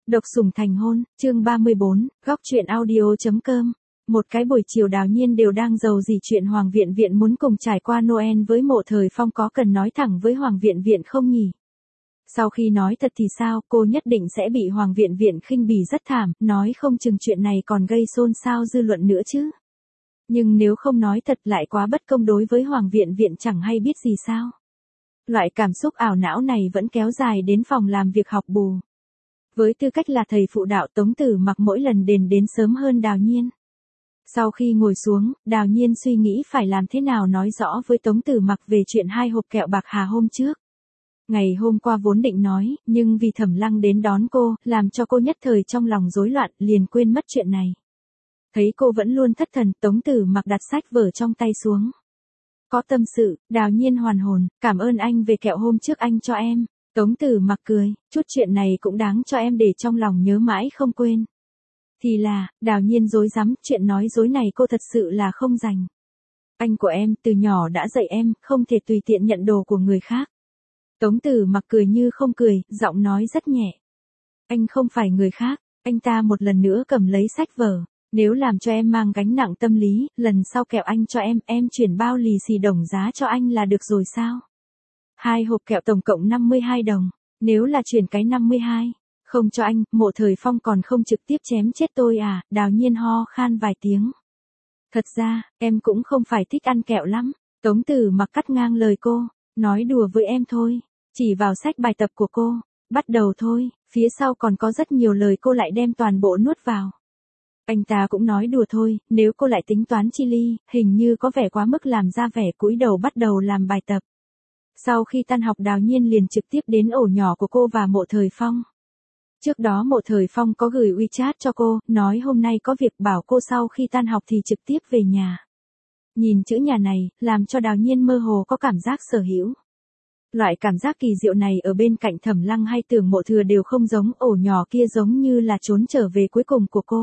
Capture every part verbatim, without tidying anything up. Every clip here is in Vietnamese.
Độc sủng thành hôn, chương ba mươi bốn, góc truyện audio.com. Một cái buổi chiều Đào Nhiên đều đang giàu gì chuyện Hoàng Viện Viện muốn cùng trải qua Noel với Mộ Thời Phong, có cần nói thẳng với Hoàng Viện Viện không nhỉ? Sau khi nói thật thì sao, cô nhất định sẽ bị Hoàng Viện Viện khinh bỉ rất thảm, nói không chừng chuyện này còn gây xôn xao dư luận nữa chứ. Nhưng nếu không nói thật lại quá bất công đối với Hoàng Viện Viện chẳng hay biết gì sao. Loại cảm xúc ảo não này vẫn kéo dài đến phòng làm việc học bù. Với tư cách là thầy phụ đạo, Tống Tử Mặc mỗi lần đến đến sớm hơn Đào Nhiên. Sau khi ngồi xuống, Đào Nhiên suy nghĩ phải làm thế nào nói rõ với Tống Tử Mặc về chuyện hai hộp kẹo bạc hà hôm trước. Ngày hôm qua vốn định nói, nhưng vì Thẩm Lăng đến đón cô, làm cho cô nhất thời trong lòng rối loạn, liền quên mất chuyện này. Thấy cô vẫn luôn thất thần, Tống Tử Mặc đặt sách vở trong tay xuống. Có tâm sự, Đào Nhiên hoàn hồn, cảm ơn anh về kẹo hôm trước anh cho em. Tống Tử Mặc cười, chút chuyện này cũng đáng cho em để trong lòng nhớ mãi không quên. Thì là, Đào Nhiên dối rắm, chuyện nói dối này cô thật sự là không rành. Anh của em từ nhỏ đã dạy em, không thể tùy tiện nhận đồ của người khác. Tống Tử Mặc cười như không cười, giọng nói rất nhẹ. Anh không phải người khác, anh ta một lần nữa cầm lấy sách vở. Nếu làm cho em mang gánh nặng tâm lý, lần sau kẹo anh cho em, em chuyển bao lì xì đồng giá cho anh là được rồi sao? Hai hộp kẹo tổng cộng năm mươi hai đồng, nếu là chuyển cái năm mươi hai, không cho anh, Mộ Thời Phong còn không trực tiếp chém chết tôi à? Đào Nhiên ho khan vài tiếng. Thật ra, em cũng không phải thích ăn kẹo lắm. Tống Tử Mặc cắt ngang lời cô, nói đùa với em thôi, chỉ vào sách bài tập của cô, bắt đầu thôi, phía sau còn có rất nhiều lời cô lại đem toàn bộ nuốt vào. Anh ta cũng nói đùa thôi, nếu cô lại tính toán chi ly, hình như có vẻ quá mức làm ra vẻ, cúi đầu bắt đầu làm bài tập. Sau khi tan học Đào Nhiên liền trực tiếp đến ổ nhỏ của cô và Mộ Thời Phong. Trước đó Mộ Thời Phong có gửi WeChat cho cô, nói hôm nay có việc bảo cô sau khi tan học thì trực tiếp về nhà. Nhìn chữ nhà này, làm cho Đào Nhiên mơ hồ có cảm giác sở hữu. Loại cảm giác kỳ diệu này ở bên cạnh Thẩm Lăng hay Tưởng Mộ Thừa đều không giống, ổ nhỏ kia giống như là trốn trở về cuối cùng của cô.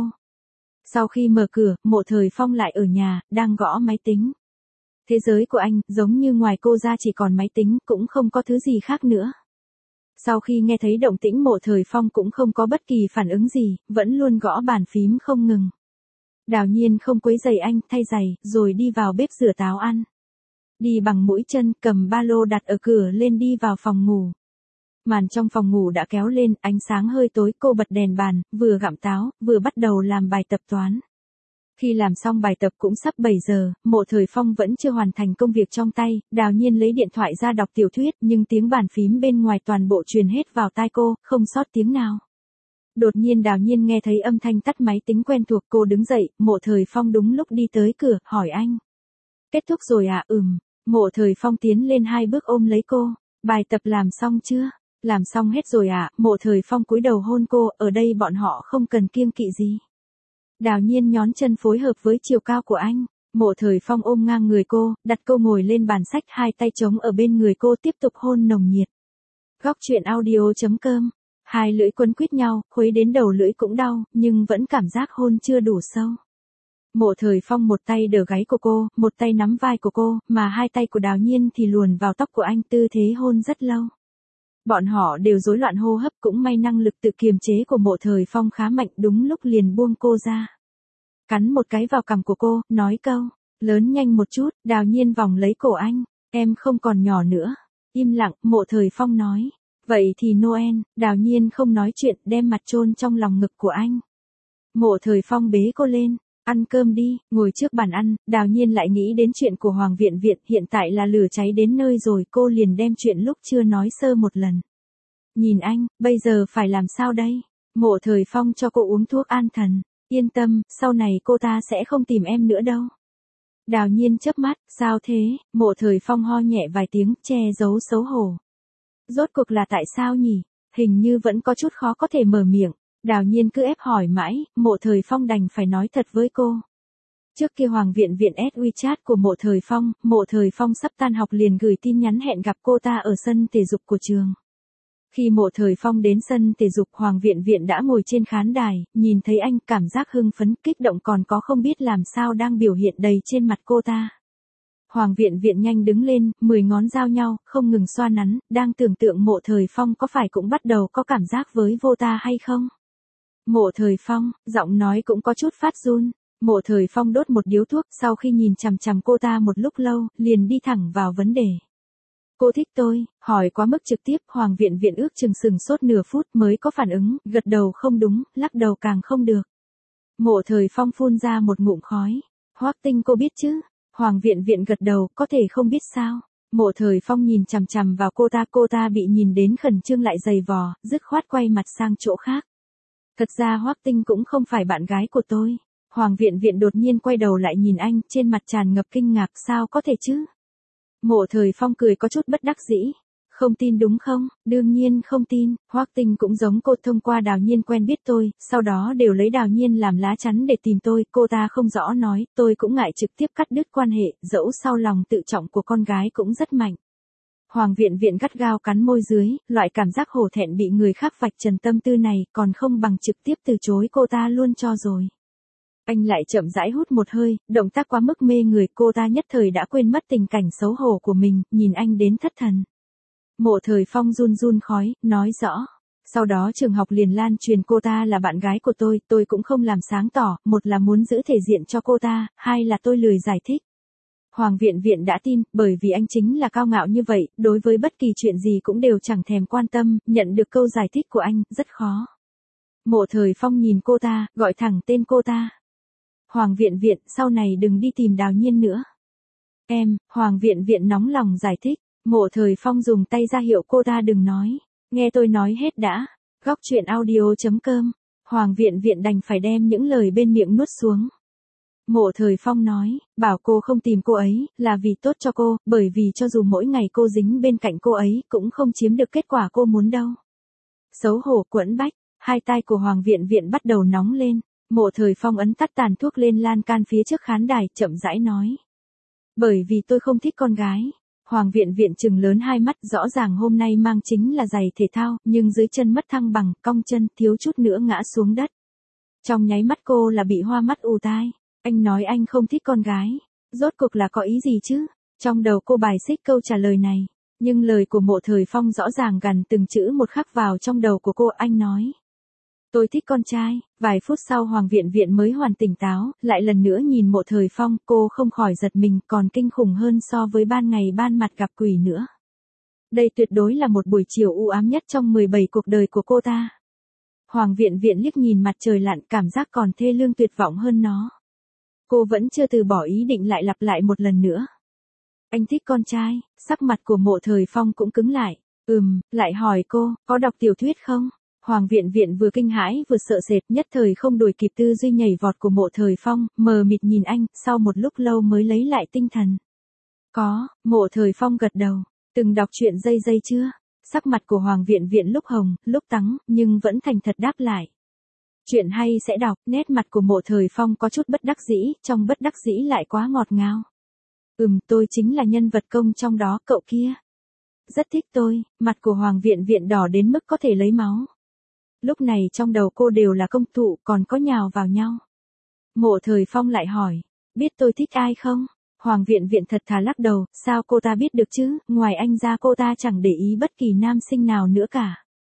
Sau khi mở cửa, Mộ Thời Phong lại ở nhà, đang gõ máy tính. Thế giới của anh, giống như ngoài cô ra chỉ còn máy tính, cũng không có thứ gì khác nữa. Sau khi nghe thấy động tĩnh Mộ Thời Phong cũng không có bất kỳ phản ứng gì, vẫn luôn gõ bàn phím không ngừng. Đào Nhiên không quấy rầy anh, thay giày, rồi đi vào bếp rửa táo ăn. Đi bằng mũi chân, cầm ba lô đặt ở cửa lên đi vào phòng ngủ. Màn trong phòng ngủ đã kéo lên, ánh sáng hơi tối, cô bật đèn bàn, vừa gặm táo, vừa bắt đầu làm bài tập toán. Khi làm xong bài tập cũng sắp bảy giờ, Mộ Thời Phong vẫn chưa hoàn thành công việc trong tay, Đào Nhiên lấy điện thoại ra đọc tiểu thuyết, nhưng tiếng bàn phím bên ngoài toàn bộ truyền hết vào tai cô, không sót tiếng nào. Đột nhiên Đào Nhiên nghe thấy âm thanh tắt máy tính quen thuộc, cô đứng dậy, Mộ Thời Phong đúng lúc đi tới cửa, hỏi anh. Kết thúc rồi à? Ừm. Mộ Thời Phong tiến lên hai bước ôm lấy cô, bài tập làm xong chưa? Làm xong hết rồi à? Mộ Thời Phong cúi đầu hôn cô, ở đây bọn họ không cần kiêng kỵ gì. Đào Nhiên nhón chân phối hợp với chiều cao của anh. Mộ Thời Phong ôm ngang người cô, đặt cô ngồi lên bàn sách, hai tay trống ở bên người cô, tiếp tục hôn nồng nhiệt. Góc truyện audio.com. Hai lưỡi quấn quýt nhau, khuấy đến đầu lưỡi cũng đau, nhưng vẫn cảm giác hôn chưa đủ sâu. Mộ Thời Phong một tay đỡ gáy của cô, một tay nắm vai của cô, mà hai tay của Đào Nhiên thì luồn vào tóc của anh, tư thế hôn rất lâu. Bọn họ đều rối loạn hô hấp, cũng may năng lực tự kiềm chế của Mộ Thời Phong khá mạnh, đúng lúc liền buông cô ra. Cắn một cái vào cằm của cô, nói câu, lớn nhanh một chút. Đào Nhiên vòng lấy cổ anh, em không còn nhỏ nữa. Im lặng, Mộ Thời Phong nói, vậy thì Noel. Đào Nhiên không nói chuyện, đem mặt chôn trong lòng ngực của anh. Mộ Thời Phong bế cô lên, ăn cơm đi. Ngồi trước bàn ăn, Đào Nhiên lại nghĩ đến chuyện của Hoàng Viện Viện, hiện tại là lửa cháy đến nơi rồi, cô liền đem chuyện lúc chưa nói sơ một lần. Nhìn anh, bây giờ phải làm sao đây? Mộ Thời Phong cho cô uống thuốc an thần. Yên tâm, sau này cô ta sẽ không tìm em nữa đâu. Đào Nhiên chớp mắt, sao thế? Mộ Thời Phong ho nhẹ vài tiếng, che giấu xấu hổ. Rốt cuộc là tại sao nhỉ? Hình như vẫn có chút khó có thể mở miệng. Đào Nhiên cứ ép hỏi mãi, Mộ Thời Phong đành phải nói thật với cô. Trước kia Hoàng Viện Viện add WeChat của Mộ Thời Phong, Mộ Thời Phong sắp tan học liền gửi tin nhắn hẹn gặp cô ta ở sân thể dục của trường. Khi Mộ Thời Phong đến sân thể dục, Hoàng Viện Viện đã ngồi trên khán đài, nhìn thấy anh, cảm giác hưng phấn, kích động còn có không biết làm sao đang biểu hiện đầy trên mặt cô ta. Hoàng Viện Viện nhanh đứng lên, mười ngón giao nhau, không ngừng xoa nắn, đang tưởng tượng Mộ Thời Phong có phải cũng bắt đầu có cảm giác với vô ta hay không. Mộ Thời Phong, giọng nói cũng có chút phát run. Mộ Thời Phong đốt một điếu thuốc, sau khi nhìn chằm chằm cô ta một lúc lâu, liền đi thẳng vào vấn đề. Cô thích tôi, hỏi quá mức trực tiếp, Hoàng Viện Viện ước chừng sừng sốt nửa phút mới có phản ứng, gật đầu không đúng, lắc đầu càng không được. Mộ Thời Phong phun ra một ngụm khói. Hoắc Tinh cô biết chứ? Hoàng Viện Viện gật đầu, có thể không biết sao? Mộ Thời Phong nhìn chằm chằm vào cô ta, cô ta bị nhìn đến khẩn trương lại dày vò, dứt khoát quay mặt sang chỗ khác. Thật ra Hoắc Tinh cũng không phải bạn gái của tôi. Hoàng Viện Viện đột nhiên quay đầu lại nhìn anh, trên mặt tràn ngập kinh ngạc, sao có thể chứ? Mộ Thời Phong cười có chút bất đắc dĩ. Không tin đúng không? Đương nhiên không tin, Hoắc Tinh cũng giống cô, thông qua Đào Nhiên quen biết tôi, sau đó đều lấy Đào Nhiên làm lá chắn để tìm tôi, cô ta không rõ nói, tôi cũng ngại trực tiếp cắt đứt quan hệ, dẫu sau lòng tự trọng của con gái cũng rất mạnh. Hoàng Viện Viện gắt gao cắn môi dưới, loại cảm giác hổ thẹn bị người khác vạch trần tâm tư này, còn không bằng trực tiếp từ chối cô ta luôn cho rồi. Anh lại chậm rãi hút một hơi, động tác quá mức mê người, cô ta nhất thời đã quên mất tình cảnh xấu hổ của mình, nhìn anh đến thất thần. Mộ Thời Phong run run khói, nói rõ. Sau đó trường học liền lan truyền cô ta là bạn gái của tôi, tôi cũng không làm sáng tỏ, một là muốn giữ thể diện cho cô ta, hai là tôi lười giải thích. Hoàng Viện Viện đã tin, bởi vì anh chính là cao ngạo như vậy, đối với bất kỳ chuyện gì cũng đều chẳng thèm quan tâm, nhận được câu giải thích của anh, rất khó. Mộ Thời Phong nhìn cô ta, gọi thẳng tên cô ta. Hoàng Viện Viện, sau này đừng đi tìm Đào Nhiên nữa. Em, Hoàng Viện Viện nóng lòng giải thích. Mộ Thời Phong dùng tay ra hiệu cô ta đừng nói. Nghe tôi nói hết đã. Góc truyện audio chấm com. Hoàng Viện Viện đành phải đem những lời bên miệng nuốt xuống. Mộ Thời Phong nói, bảo cô không tìm cô ấy, là vì tốt cho cô, bởi vì cho dù mỗi ngày cô dính bên cạnh cô ấy, cũng không chiếm được kết quả cô muốn đâu. Xấu hổ quẫn bách, hai tai của Hoàng Viện Viện bắt đầu nóng lên. Mộ Thời Phong ấn tắt tàn thuốc lên lan can phía trước khán đài, chậm rãi nói. Bởi vì tôi không thích con gái. Hoàng Viện Viện trừng lớn hai mắt, rõ ràng hôm nay mang chính là giày thể thao, nhưng dưới chân mất thăng bằng, cong chân, thiếu chút nữa ngã xuống đất. Trong nháy mắt cô là bị hoa mắt ù tai. Anh nói anh không thích con gái. Rốt cuộc là có ý gì chứ? Trong đầu cô bài xích câu trả lời này. Nhưng lời của Mộ Thời Phong rõ ràng gằn từng chữ một khắc vào trong đầu của cô, anh nói. Tôi thích con trai. Vài phút sau Hoàng Viện Viện mới hoàn tỉnh táo, lại lần nữa nhìn Mộ Thời Phong, cô không khỏi giật mình, còn kinh khủng hơn so với ban ngày ban mặt gặp quỷ nữa. Đây tuyệt đối là một buổi chiều u ám nhất trong mười bảy cuộc đời của cô ta. Hoàng Viện Viện liếc nhìn mặt trời lặn, cảm giác còn thê lương tuyệt vọng hơn nó. Cô vẫn chưa từ bỏ ý định, lại lặp lại một lần nữa. Anh thích con trai. Sắc mặt của Mộ Thời Phong cũng cứng lại. Ừm, lại hỏi cô, có đọc tiểu thuyết không? Hoàng Viện Viện vừa kinh hãi vừa sợ sệt, nhất thời không đuổi kịp tư duy nhảy vọt của Mộ Thời Phong, mờ mịt nhìn anh, sau một lúc lâu mới lấy lại tinh thần. Có, Mộ Thời Phong gật đầu. Từng đọc truyện Dây Dây chưa? Sắc mặt của Hoàng Viện Viện lúc hồng, lúc tắng, nhưng vẫn thành thật đáp lại. Chuyện hay sẽ đọc, nét mặt của Mộ Thời Phong có chút bất đắc dĩ, trong bất đắc dĩ lại quá ngọt ngào. Ừm, tôi chính là nhân vật công trong đó, cậu kia. Rất thích tôi, mặt của Hoàng Viện Viện đỏ đến mức có thể lấy máu. Lúc này trong đầu cô đều là công tụ, còn có nhào vào nhau. Mộ Thời Phong lại hỏi, biết tôi thích ai không? Hoàng Viện Viện thật thà lắc đầu, sao cô ta biết được chứ, ngoài anh ra cô ta chẳng để ý bất kỳ nam sinh nào nữa cả.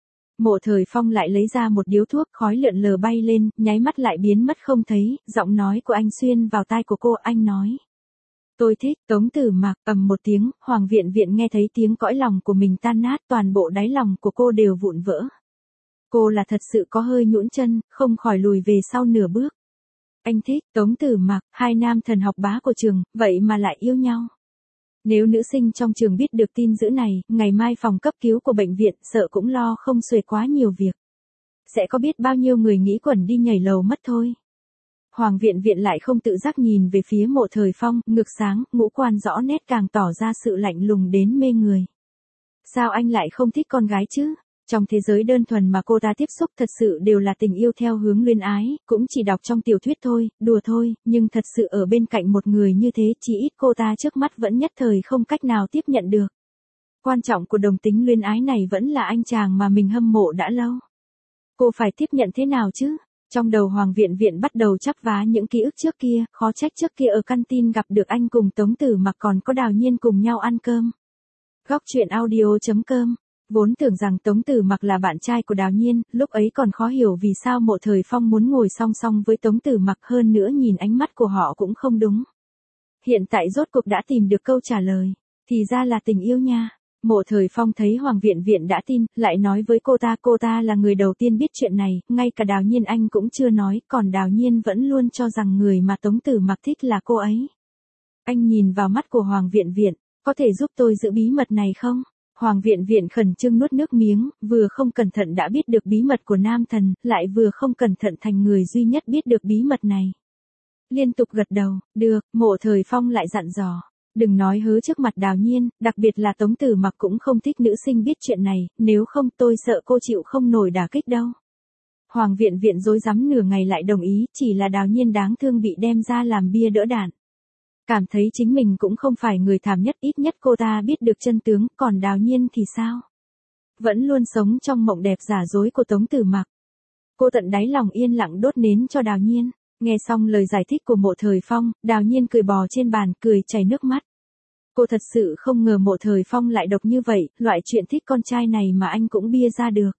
Mộ Thời Phong lại lấy ra một điếu thuốc, khói lượn lờ bay lên, nháy mắt lại biến mất không thấy, giọng nói của anh xuyên vào tai của cô, anh nói. Tôi thích, Tống Tử Mặc, ầm một tiếng, Hoàng Viện Viện nghe thấy tiếng cõi lòng của mình tan nát, toàn bộ đáy lòng của cô đều vụn vỡ. Cô là thật sự có hơi nhũn chân, không khỏi lùi về sau nửa bước. Anh thích, Tống Tử Mặc, hai nam thần học bá của trường, vậy mà lại yêu nhau. Nếu nữ sinh trong trường biết được tin dữ này, ngày mai phòng cấp cứu của bệnh viện sợ cũng lo không xuể quá nhiều việc. Sẽ có biết bao nhiêu người nghĩ quẩn đi nhảy lầu mất thôi. Hoàng Viện Viện lại không tự giác nhìn về phía Mộ Thời Phong, ngực sáng, ngũ quan rõ nét càng tỏ ra sự lạnh lùng đến mê người. Sao anh lại không thích con gái chứ? Trong thế giới đơn thuần mà cô ta tiếp xúc thật sự đều là tình yêu theo hướng luyến ái, cũng chỉ đọc trong tiểu thuyết thôi, đùa thôi, nhưng thật sự ở bên cạnh một người như thế chỉ ít cô ta trước mắt vẫn nhất thời không cách nào tiếp nhận được. Quan trọng của đồng tính luyến ái này vẫn là anh chàng mà mình hâm mộ đã lâu. Cô phải tiếp nhận thế nào chứ? Trong đầu Hoàng Viện Viện bắt đầu chắp vá những ký ức trước kia, khó trách trước kia ở căn tin gặp được anh cùng Tống Tử Mặc còn có Đào Nhiên cùng nhau ăn cơm. Góc truyện audio chấm com Vốn tưởng rằng Tống Tử Mặc là bạn trai của Đào Nhiên, lúc ấy còn khó hiểu vì sao Mộ Thời Phong muốn ngồi song song với Tống Tử Mặc, hơn nữa nhìn ánh mắt của họ cũng không đúng. Hiện tại rốt cuộc đã tìm được câu trả lời, thì ra là tình yêu nha. Mộ Thời Phong thấy Hoàng Viện Viện đã tin, lại nói với cô ta, cô ta là người đầu tiên biết chuyện này, ngay cả Đào Nhiên anh cũng chưa nói, còn Đào Nhiên vẫn luôn cho rằng người mà Tống Tử Mặc thích là cô ấy. Anh nhìn vào mắt của Hoàng Viện Viện, có thể giúp tôi giữ bí mật này không? Hoàng Viện Viện khẩn trương nuốt nước miếng, vừa không cẩn thận đã biết được bí mật của nam thần, lại vừa không cẩn thận thành người duy nhất biết được bí mật này. Liên tục gật đầu, được. Mộ Thời Phong lại dặn dò, đừng nói hớ trước mặt Đào Nhiên, đặc biệt là Tống Tử Mặc cũng không thích nữ sinh biết chuyện này, nếu không tôi sợ cô chịu không nổi đả kích đâu. Hoàng Viện Viện rối rắm nửa ngày lại đồng ý, chỉ là Đào Nhiên đáng thương bị đem ra làm bia đỡ đạn. Cảm thấy chính mình cũng không phải người thảm nhất, ít nhất cô ta biết được chân tướng, còn Đào Nhiên thì sao? Vẫn luôn sống trong mộng đẹp giả dối của Tống Tử Mặc. Cô tận đáy lòng yên lặng đốt nến cho Đào Nhiên. Nghe xong lời giải thích của Mộ Thời Phong, Đào Nhiên cười bò trên bàn, cười chảy nước mắt. Cô thật sự không ngờ Mộ Thời Phong lại độc như vậy, loại chuyện thích con trai này mà anh cũng bia ra được.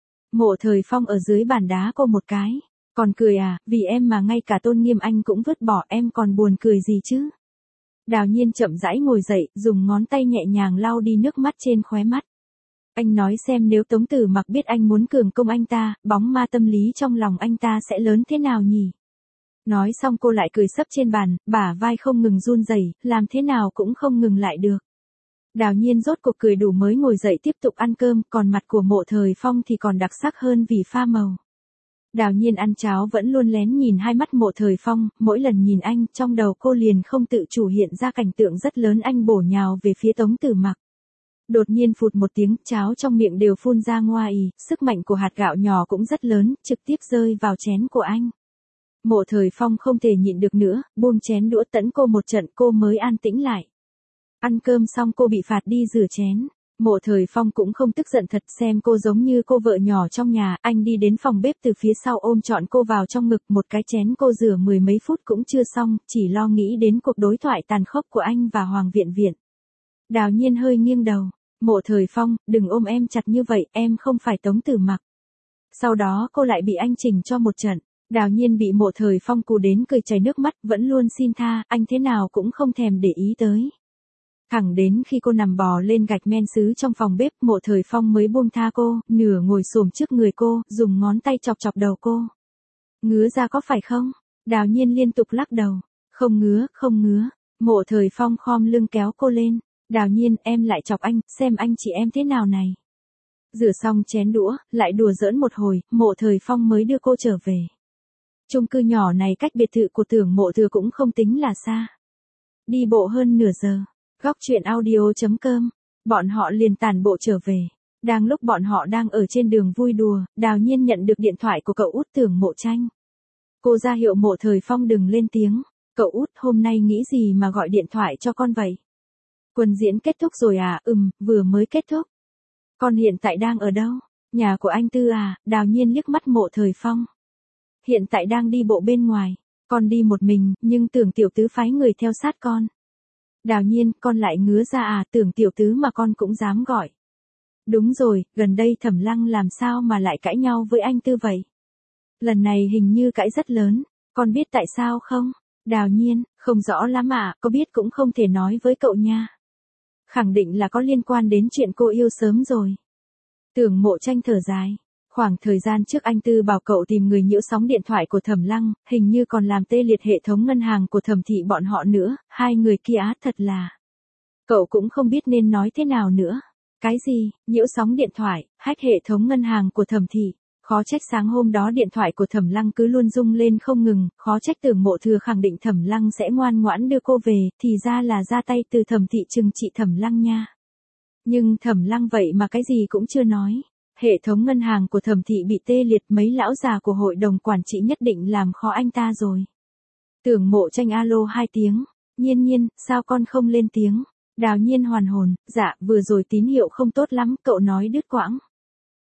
Mộ Thời Phong ở dưới bàn đá cô một cái, còn cười à, vì em mà ngay cả tôn nghiêm anh cũng vứt bỏ, em còn buồn cười gì chứ? Đào Nhiên chậm rãi ngồi dậy, dùng ngón tay nhẹ nhàng lau đi nước mắt trên khóe mắt. Anh nói xem nếu Tống Tử Mặc biết anh muốn cường công anh ta, bóng ma tâm lý trong lòng anh ta sẽ lớn thế nào nhỉ? Nói xong cô lại cười sấp trên bàn, bả vai không ngừng run rẩy, làm thế nào cũng không ngừng lại được. Đào Nhiên rốt cuộc cười đủ mới ngồi dậy tiếp tục ăn cơm, còn mặt của Mộ Thời Phong thì còn đặc sắc hơn vì pha màu. Đào Nhiên ăn cháo vẫn luôn lén nhìn hai mắt Mộ Thời Phong, mỗi lần nhìn anh, trong đầu cô liền không tự chủ hiện ra cảnh tượng rất lớn anh bổ nhào về phía Tống Tử Mặc. Đột nhiên phụt một tiếng, cháo trong miệng đều phun ra ngoài, sức mạnh của hạt gạo nhỏ cũng rất lớn, trực tiếp rơi vào chén của anh. Mộ Thời Phong không thể nhịn được nữa, buông chén đũa tấn cô một trận cô mới an tĩnh lại. Ăn cơm xong cô bị phạt đi rửa chén. Mộ Thời Phong cũng không tức giận thật, xem cô giống như cô vợ nhỏ trong nhà, anh đi đến phòng bếp từ phía sau ôm trọn cô vào trong ngực, một cái chén cô rửa mười mấy phút cũng chưa xong, chỉ lo nghĩ đến cuộc đối thoại tàn khốc của anh và Hoàng Viện Viện. Đào Nhiên hơi nghiêng đầu, Mộ Thời Phong, đừng ôm em chặt như vậy, em không phải Tống Tử Mặc. Sau đó cô lại bị anh chỉnh cho một trận. Đào Nhiên bị Mộ Thời Phong cù đến cười chảy nước mắt, vẫn luôn xin tha, anh thế nào cũng không thèm để ý tới. Thẳng đến khi cô nằm bò lên gạch men sứ trong phòng bếp, Mộ Thời Phong mới buông tha cô, nửa ngồi xổm trước người cô, dùng ngón tay chọc chọc đầu cô. Ngứa ra có phải không? Đào Nhiên liên tục lắc đầu. Không ngứa, không ngứa. Mộ Thời Phong khom lưng kéo cô lên. Đào Nhiên, em lại chọc anh, xem anh chị em thế nào này. Rửa xong chén đũa, lại đùa giỡn một hồi, Mộ Thời Phong mới đưa cô trở về. Chung cư nhỏ này cách biệt thự của Tưởng Mộ Thừa cũng không tính là xa. Đi bộ hơn nửa giờ. Góc truyện audio chấm com. Bọn họ liền tản bộ trở về. Đang lúc bọn họ đang ở trên đường vui đùa, Đào Nhiên nhận được điện thoại của cậu út Tưởng Mộ Tranh. Cô ra hiệu Mộ Thời Phong đừng lên tiếng. Cậu út, hôm nay nghĩ gì mà gọi điện thoại cho con vậy? Quần diễn kết thúc rồi à? Ừm, vừa mới kết thúc. Con hiện tại đang ở đâu? Nhà của anh Tư à? Đào Nhiên liếc mắt Mộ Thời Phong. Hiện tại đang đi bộ bên ngoài. Con đi một mình, nhưng Tưởng tiểu tứ phái người theo sát con. Đào Nhiên, con lại ngứa ra à? Tưởng tiểu tứ mà con cũng dám gọi. Đúng rồi, gần đây Thẩm Lăng làm sao mà lại cãi nhau với anh Tư vậy? Lần này hình như cãi rất lớn, con biết tại sao không? Đào Nhiên, không rõ lắm ạ, à, có biết cũng không thể nói với cậu nha. Khẳng định là có liên quan đến chuyện cô yêu sớm rồi. Tưởng Mộ Tranh thở dài. Khoảng thời gian trước anh Tư bảo cậu tìm người nhiễu sóng điện thoại của Thẩm Lăng, hình như còn làm tê liệt hệ thống ngân hàng của Thẩm thị bọn họ nữa, hai người kia á thật là. Cậu cũng không biết nên nói thế nào nữa. Cái gì, nhiễu sóng điện thoại, hack hệ thống ngân hàng của Thẩm thị. Khó trách sáng hôm đó điện thoại của Thẩm Lăng cứ luôn rung lên không ngừng, khó trách Tưởng Mộ Thừa khẳng định Thẩm Lăng sẽ ngoan ngoãn đưa cô về, thì ra là ra tay từ Thẩm thị trừng trị Thẩm Lăng nha. Nhưng Thẩm Lăng vậy mà cái gì cũng chưa nói. Hệ thống ngân hàng của Thẩm thị bị tê liệt, mấy lão già của hội đồng quản trị nhất định làm khó anh ta rồi. Tưởng Mộ Tranh alo hai tiếng, Nhiên Nhiên, sao con không lên tiếng? Đào Nhiên hoàn hồn, dạ, vừa rồi tín hiệu không tốt lắm, cậu nói đứt quãng.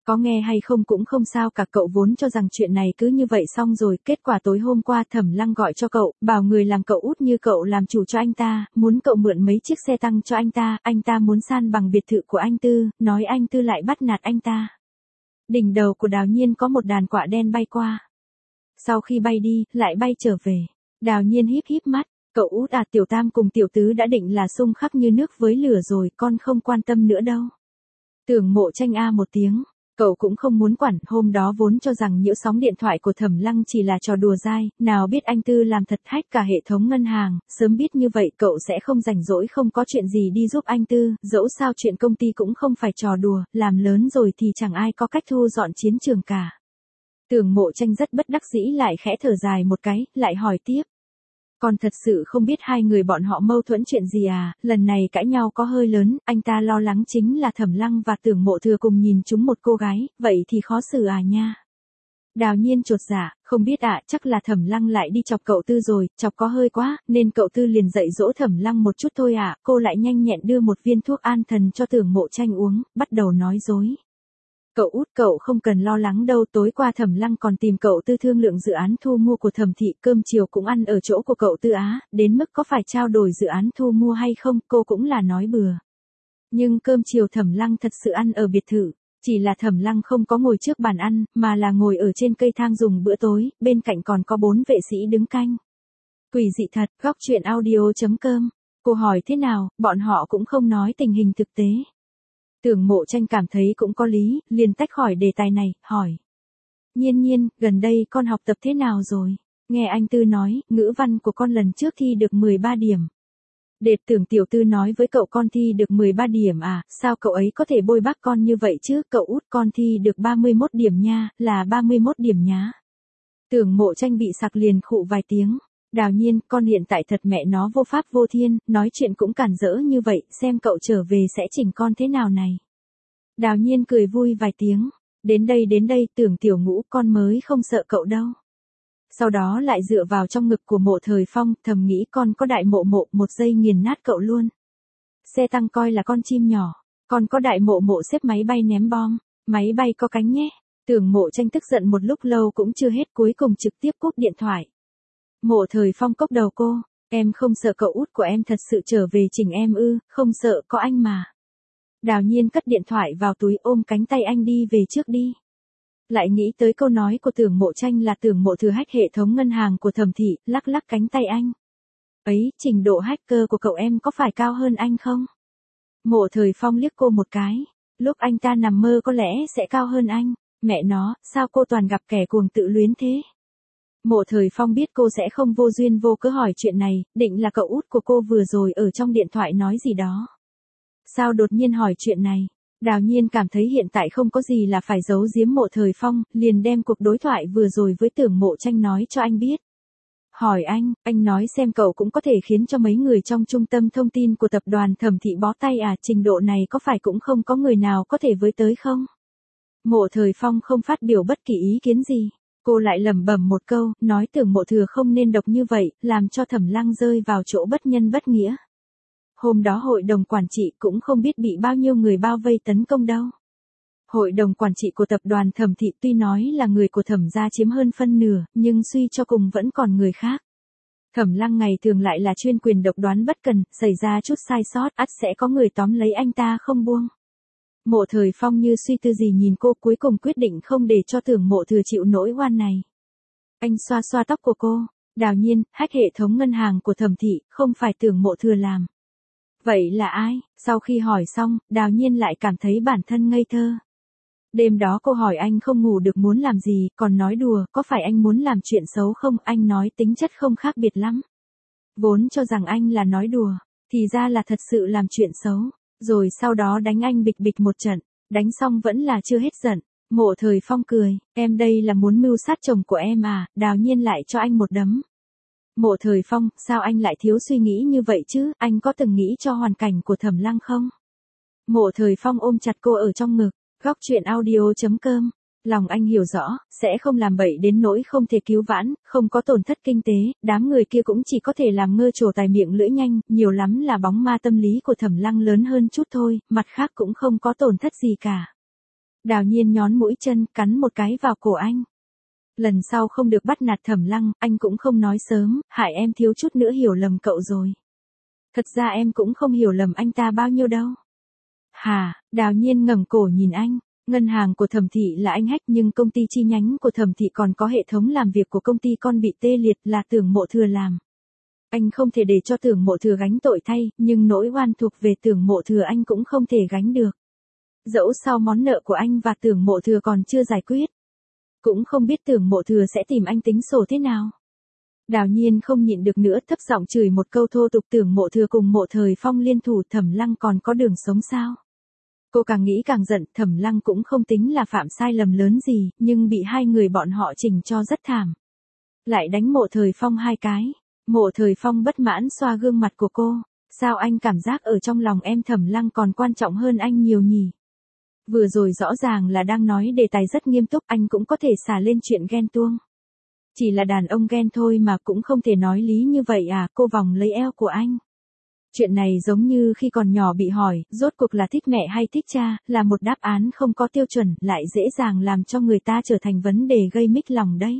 Có nghe hay không cũng không sao cả, cậu vốn cho rằng chuyện này cứ như vậy xong rồi, kết quả tối hôm qua Thẩm Lăng gọi cho cậu, bảo người làm cậu út như cậu làm chủ cho anh ta, muốn cậu mượn mấy chiếc xe tăng cho anh ta, anh ta muốn san bằng biệt thự của anh Tư, nói anh Tư lại bắt nạt anh ta. Đỉnh đầu của Đào Nhiên có một đàn quạ đen bay qua. Sau khi bay đi, lại bay trở về. Đào Nhiên híp híp mắt, cậu út à, tiểu tam cùng tiểu tứ đã định là xung khắc như nước với lửa rồi, con không quan tâm nữa đâu. Tưởng Mộ Tranh a một tiếng. Cậu cũng không muốn quản, hôm đó vốn cho rằng nhiễu sóng điện thoại của Thẩm Lăng chỉ là trò đùa dai, nào biết anh Tư làm thật hack cả hệ thống ngân hàng, sớm biết như vậy cậu sẽ không rảnh rỗi không có chuyện gì đi giúp anh Tư, dẫu sao chuyện công ty cũng không phải trò đùa, làm lớn rồi thì chẳng ai có cách thu dọn chiến trường cả. Tưởng Mộ Tranh rất bất đắc dĩ lại khẽ thở dài một cái, lại hỏi tiếp. Còn thật sự không biết hai người bọn họ mâu thuẫn chuyện gì à, lần này cãi nhau có hơi lớn, anh ta lo lắng chính là Thẩm Lăng và Tưởng Mộ Thừa cùng nhìn chúng một cô gái, vậy thì khó xử à nha. Đào Nhiên chột dạ, không biết ạ, à, chắc là Thẩm Lăng lại đi chọc cậu Tư rồi, chọc có hơi quá, nên cậu Tư liền dạy dỗ Thẩm Lăng một chút thôi ạ, à. Cô lại nhanh nhẹn đưa một viên thuốc an thần cho Tưởng Mộ Tranh uống, bắt đầu nói dối. Cậu út cậu không cần lo lắng đâu, tối qua Thẩm Lăng còn tìm cậu Tư thương lượng dự án thu mua của Thẩm thị, cơm chiều cũng ăn ở chỗ của cậu Tư á, đến mức có phải trao đổi dự án thu mua hay không, cô cũng là nói bừa. Nhưng cơm chiều Thẩm Lăng thật sự ăn ở biệt thự, chỉ là Thẩm Lăng không có ngồi trước bàn ăn, mà là ngồi ở trên cây thang dùng bữa tối, bên cạnh còn có bốn vệ sĩ đứng canh. Quỷ dị thật, góc truyện audio chấm com. Cô hỏi thế nào, bọn họ cũng không nói tình hình thực tế. Tưởng Mộ Tranh cảm thấy cũng có lý, liền tách khỏi đề tài này, hỏi. Nhiên Nhiên, gần đây con học tập thế nào rồi? Nghe anh Tư nói, ngữ văn của con lần trước thi được mười ba điểm. Đệt Tưởng tiểu Tư nói với cậu con thi được mười ba điểm à, sao cậu ấy có thể bôi bác con như vậy chứ, cậu út con thi được ba mươi mốt điểm nha, là ba mươi mốt điểm nhá. Tưởng Mộ Tranh bị sặc liền khụ vài tiếng. Đào Nhiên, con hiện tại thật mẹ nó vô pháp vô thiên, nói chuyện cũng cản rỡ như vậy, xem cậu trở về sẽ chỉnh con thế nào này. Đào Nhiên cười vui vài tiếng, đến đây đến đây, Tưởng tiểu ngũ, con mới không sợ cậu đâu. Sau đó lại dựa vào trong ngực của Mộ Thời Phong, thầm nghĩ con có đại mộ mộ, một giây nghiền nát cậu luôn. Xe tăng coi là con chim nhỏ, con có đại mộ mộ xếp máy bay ném bom, máy bay có cánh nhé. Tưởng Mộ Tranh tức giận một lúc lâu cũng chưa hết, cuối cùng trực tiếp cúp điện thoại. Mộ Thời Phong cốc đầu cô, em không sợ cậu út của em thật sự trở về chỉnh em ư, không sợ, có anh mà. Đào Nhiên cất điện thoại vào túi, ôm cánh tay anh đi về trước đi. Lại nghĩ tới câu nói của Tưởng Mộ Tranh là Tưởng Mộ Thừa hack hệ thống ngân hàng của Thẩm thị, lắc lắc cánh tay anh. Ấy, trình độ hacker của cậu em có phải cao hơn anh không? Mộ Thời Phong liếc cô một cái, lúc anh ta nằm mơ có lẽ sẽ cao hơn anh, mẹ nó, sao cô toàn gặp kẻ cuồng tự luyến thế? Mộ Thời Phong biết cô sẽ không vô duyên vô cớ hỏi chuyện này, định là cậu út của cô vừa rồi ở trong điện thoại nói gì đó. Sao đột nhiên hỏi chuyện này? Đào Nhiên cảm thấy hiện tại không có gì là phải giấu giếm Mộ Thời Phong, liền đem cuộc đối thoại vừa rồi với Tưởng Mộ Tranh nói cho anh biết. Hỏi anh, anh nói xem cậu cũng có thể khiến cho mấy người trong trung tâm thông tin của tập đoàn Thẩm thị bó tay à, trình độ này có phải cũng không có người nào có thể với tới không? Mộ Thời Phong không phát biểu bất kỳ ý kiến gì. Cô lại lẩm bẩm một câu, nói Tưởng Mộ Thừa không nên độc như vậy, làm cho Thẩm Lăng rơi vào chỗ bất nhân bất nghĩa. Hôm đó hội đồng quản trị cũng không biết bị bao nhiêu người bao vây tấn công đâu. Hội đồng quản trị của tập đoàn Thẩm thị tuy nói là người của Thẩm gia chiếm hơn phân nửa, nhưng suy cho cùng vẫn còn người khác. Thẩm Lăng ngày thường lại là chuyên quyền độc đoán bất cần, xảy ra chút sai sót, ắt sẽ có người tóm lấy anh ta không buông. Mộ Thời Phong như suy tư gì nhìn cô, cuối cùng quyết định không để cho Tưởng Mộ Thừa chịu nỗi oan này. Anh xoa xoa tóc của cô, Đào Nhiên, hack hệ thống ngân hàng của Thẩm thị, không phải Tưởng Mộ Thừa làm. Vậy là ai? Sau khi hỏi xong, Đào Nhiên lại cảm thấy bản thân ngây thơ. Đêm đó cô hỏi anh không ngủ được muốn làm gì, còn nói đùa, có phải anh muốn làm chuyện xấu không? Anh nói tính chất không khác biệt lắm. Vốn cho rằng anh là nói đùa, thì ra là thật sự làm chuyện xấu. Rồi sau đó đánh anh bịch bịch một trận, đánh xong vẫn là chưa hết giận. Mộ Thời Phong cười, em đây là muốn mưu sát chồng của em à? Đào Nhiên lại cho anh một đấm. Mộ Thời Phong, sao anh lại thiếu suy nghĩ như vậy chứ, anh có từng nghĩ cho hoàn cảnh của Thẩm Lăng không? Mộ Thời Phong ôm chặt cô ở trong ngực, góc truyện audio chấm com. Lòng anh hiểu rõ, sẽ không làm bậy đến nỗi không thể cứu vãn, không có tổn thất kinh tế, đám người kia cũng chỉ có thể làm ngơ trổ tài miệng lưỡi nhanh, nhiều lắm là bóng ma tâm lý của Thẩm Lăng lớn hơn chút thôi, mặt khác cũng không có tổn thất gì cả. Đào Nhiên nhón mũi chân, cắn một cái vào cổ anh. Lần sau không được bắt nạt Thẩm Lăng, anh cũng không nói sớm, hại em thiếu chút nữa hiểu lầm cậu rồi. Thật ra em cũng không hiểu lầm anh ta bao nhiêu đâu. Hà, Đào Nhiên ngẩng cổ nhìn anh. Ngân hàng của Thẩm thị là anh hack nhưng công ty chi nhánh của Thẩm thị còn có hệ thống làm việc của công ty con bị tê liệt là Tưởng Mộ Thừa làm. Anh không thể để cho Tưởng Mộ Thừa gánh tội thay, nhưng nỗi oan thuộc về Tưởng Mộ Thừa anh cũng không thể gánh được. Dẫu sao món nợ của anh và Tưởng Mộ Thừa còn chưa giải quyết. Cũng không biết Tưởng Mộ Thừa sẽ tìm anh tính sổ thế nào. Đào Nhiên không nhịn được nữa, thấp giọng chửi một câu thô tục. Tưởng Mộ Thừa cùng Mộ Thời Phong liên thủ, Thẩm Lăng còn có đường sống sao? Cô càng nghĩ càng giận, Thẩm Lăng cũng không tính là phạm sai lầm lớn gì, nhưng bị hai người bọn họ chỉnh cho rất thảm. Lại đánh Mộ Thời Phong hai cái. Mộ Thời Phong bất mãn xoa gương mặt của cô. Sao anh cảm giác ở trong lòng em Thẩm Lăng còn quan trọng hơn anh nhiều nhỉ? Vừa rồi rõ ràng là đang nói đề tài rất nghiêm túc, anh cũng có thể xả lên chuyện ghen tuông. Chỉ là đàn ông ghen thôi mà cũng không thể nói lý như vậy à? Cô vòng lấy eo của anh. Chuyện này giống như khi còn nhỏ bị hỏi, rốt cuộc là thích mẹ hay thích cha, là một đáp án không có tiêu chuẩn, lại dễ dàng làm cho người ta trở thành vấn đề gây mích lòng đấy.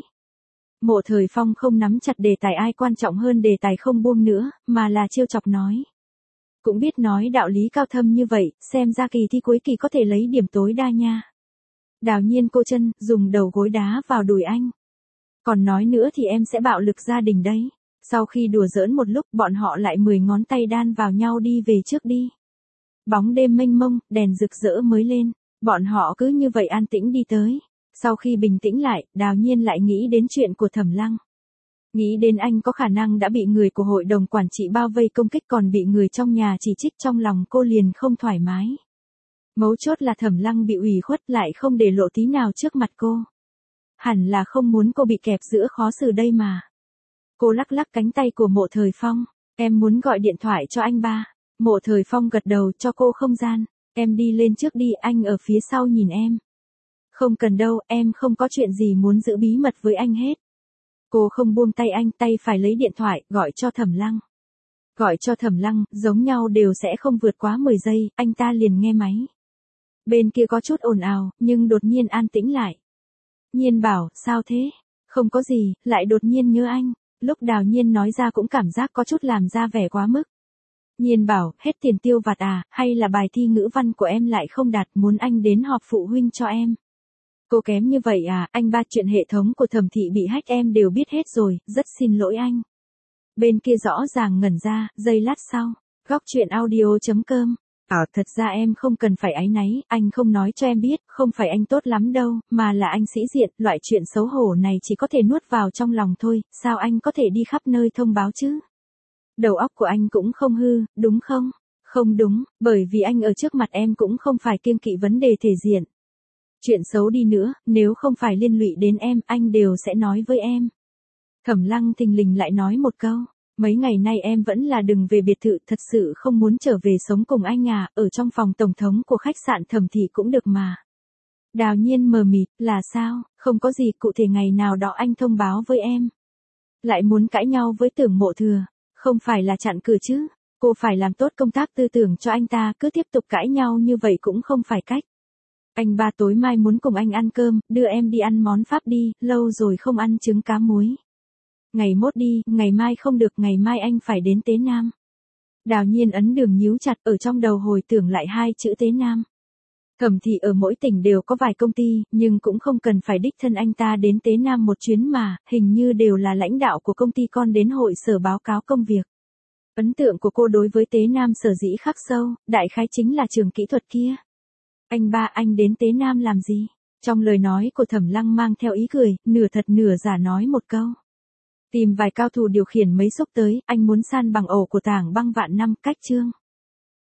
Mộ Thời Phong không nắm chặt đề tài ai quan trọng hơn đề tài không buông nữa, mà là trêu chọc nói. Cũng biết nói đạo lý cao thâm như vậy, xem ra kỳ thi cuối kỳ có thể lấy điểm tối đa nha. Đào Nhiên cô chân, dùng đầu gối đá vào đùi anh. Còn nói nữa thì em sẽ bạo lực gia đình đấy. Sau khi đùa giỡn một lúc, bọn họ lại mười ngón tay đan vào nhau đi về trước đi. Bóng đêm mênh mông, đèn rực rỡ mới lên. Bọn họ cứ như vậy an tĩnh đi tới. Sau khi bình tĩnh lại, Đào Nhiên lại nghĩ đến chuyện của Thẩm Lăng. Nghĩ đến anh có khả năng đã bị người của hội đồng quản trị bao vây công kích còn bị người trong nhà chỉ trích, trong lòng cô liền không thoải mái. Mấu chốt là Thẩm Lăng bị ủy khuất lại không để lộ tí nào trước mặt cô. Hẳn là không muốn cô bị kẹp giữa khó xử đây mà. Cô lắc lắc cánh tay của Mộ Thời Phong. Em muốn gọi điện thoại cho anh ba. Mộ Thời Phong gật đầu cho cô không gian. Em đi lên trước đi, anh ở phía sau nhìn em. Không cần đâu, em không có chuyện gì muốn giữ bí mật với anh hết. Cô không buông tay anh, tay phải lấy điện thoại, gọi cho Thẩm Lăng. Gọi cho Thẩm Lăng, giống nhau đều sẽ không vượt quá mười giây, anh ta liền nghe máy. Bên kia có chút ồn ào, nhưng đột nhiên an tĩnh lại. Nhiên bảo, sao thế? Không có gì, lại đột nhiên nhớ anh. Lúc Đào Nhiên nói ra cũng cảm giác có chút làm ra vẻ quá mức. Nhiên bảo, hết tiền tiêu vặt à, hay là bài thi ngữ văn của em lại không đạt, muốn anh đến họp phụ huynh cho em. Cô kém như vậy à, anh ba, chuyện hệ thống của Thẩm thị bị hack em đều biết hết rồi, rất xin lỗi anh. Bên kia rõ ràng ngẩn ra, giây lát sau, góc chuyện audio chấm com. À, thật ra em không cần phải áy náy, anh không nói cho em biết, không phải anh tốt lắm đâu, mà là anh sĩ diện, loại chuyện xấu hổ này chỉ có thể nuốt vào trong lòng thôi, sao anh có thể đi khắp nơi thông báo chứ? Đầu óc của anh cũng không hư, đúng không? Không đúng, bởi vì anh ở trước mặt em cũng không phải kiêng kỵ vấn đề thể diện. Chuyện xấu đi nữa, nếu không phải liên lụy đến em, anh đều sẽ nói với em. Thẩm Lăng thình lình lại nói một câu. Mấy ngày nay em vẫn là đừng về biệt thự, thật sự không muốn trở về sống cùng anh à, ở trong phòng tổng thống của khách sạn Thẩm thị cũng được mà. Đào Nhiên mờ mịt, là sao, không có gì, cụ thể ngày nào đó anh thông báo với em. Lại muốn cãi nhau với Tưởng Mộ Thừa, không phải là chặn cửa chứ, cô phải làm tốt công tác tư tưởng cho anh ta, cứ tiếp tục cãi nhau như vậy cũng không phải cách. Anh ba tối mai muốn cùng anh ăn cơm, đưa em đi ăn món Pháp đi, lâu rồi không ăn trứng cá muối. Ngày mốt đi, ngày mai không được, ngày mai anh phải đến Tế Nam. Đào Nhiên ấn đường nhíu chặt, ở trong đầu hồi tưởng lại hai chữ Tế Nam. Thẩm thị ở mỗi tỉnh đều có vài công ty, nhưng cũng không cần phải đích thân anh ta đến Tế Nam một chuyến mà, hình như đều là lãnh đạo của công ty con đến hội sở báo cáo công việc. Ấn tượng của cô đối với Tế Nam sở dĩ khắc sâu, đại khái chính là trường kỹ thuật kia. Anh ba, anh đến Tế Nam làm gì? Trong lời nói của Thẩm Lăng mang theo ý cười, nửa thật nửa giả nói một câu. Tìm vài cao thủ điều khiển mấy xúc tới, anh muốn san bằng ổ của Tảng Băng vạn năm, cách chương.